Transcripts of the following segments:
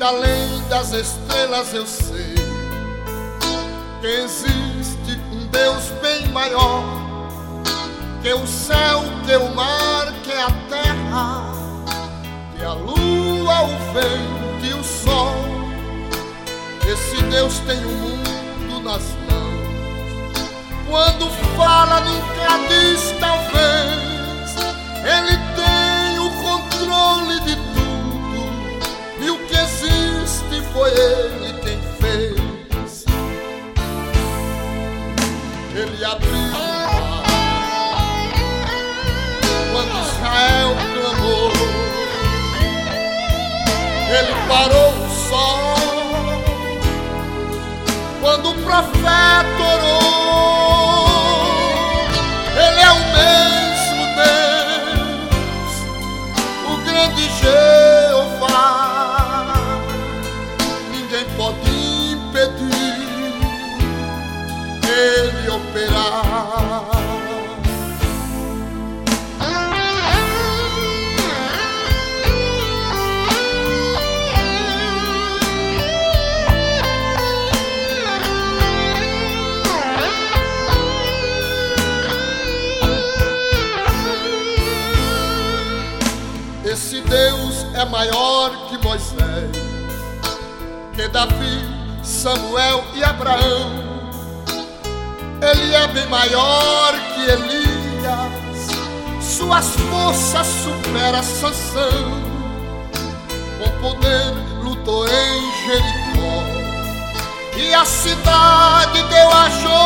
que além das estrelas eu sei que existe um Deus bem maior que o céu, que o mar, que a terra, que a lua, o vento e o sol. Esse Deus tem o mundo nas mãos. Quando fala nunca diz talvez. Ele tem o controle de tudo, e o que existe foi Ele quem fez. Ele abriu o mar quando Israel clamou. Ele parou o sol quando o profeta orou. Ele é o mesmo Deus, o grande Jeová. Ninguém pode impedir Ele operar. Esse Deus é maior que Moisés, que Davi, Samuel e Abraão. Ele é bem maior que Elias, suas forças superam Sansão. Com poder lutou em Jericó, e a cidade deu a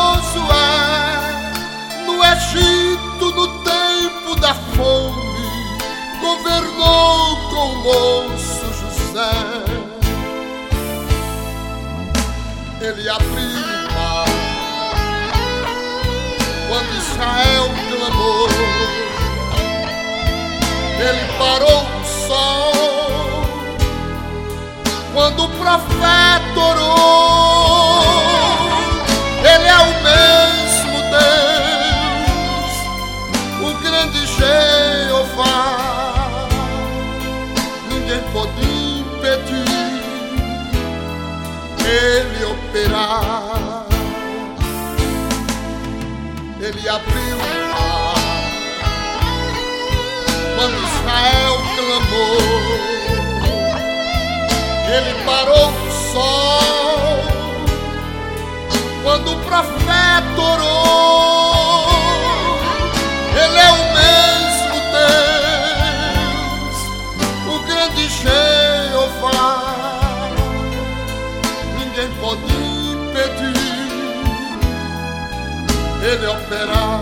Josué. No Egito, no tempo da fome, governou com o moço José. Ele abriu o mar quando Israel clamou. Ele parou o sol quando o profeta orou. Ele é o mesmo Deus, o grande Jeová. Ninguém pode impedir Ele operar. Ele abriu o mar quando Israel clamou. Ele parou o sol quando o profeta orou. Ele é o mesmo Deus, o grande Jeová. Ninguém pode impedir Ele operar.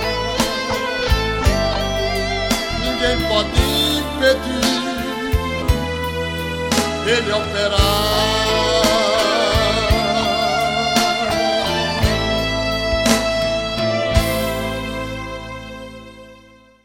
Ninguém pode impedir Ele operar.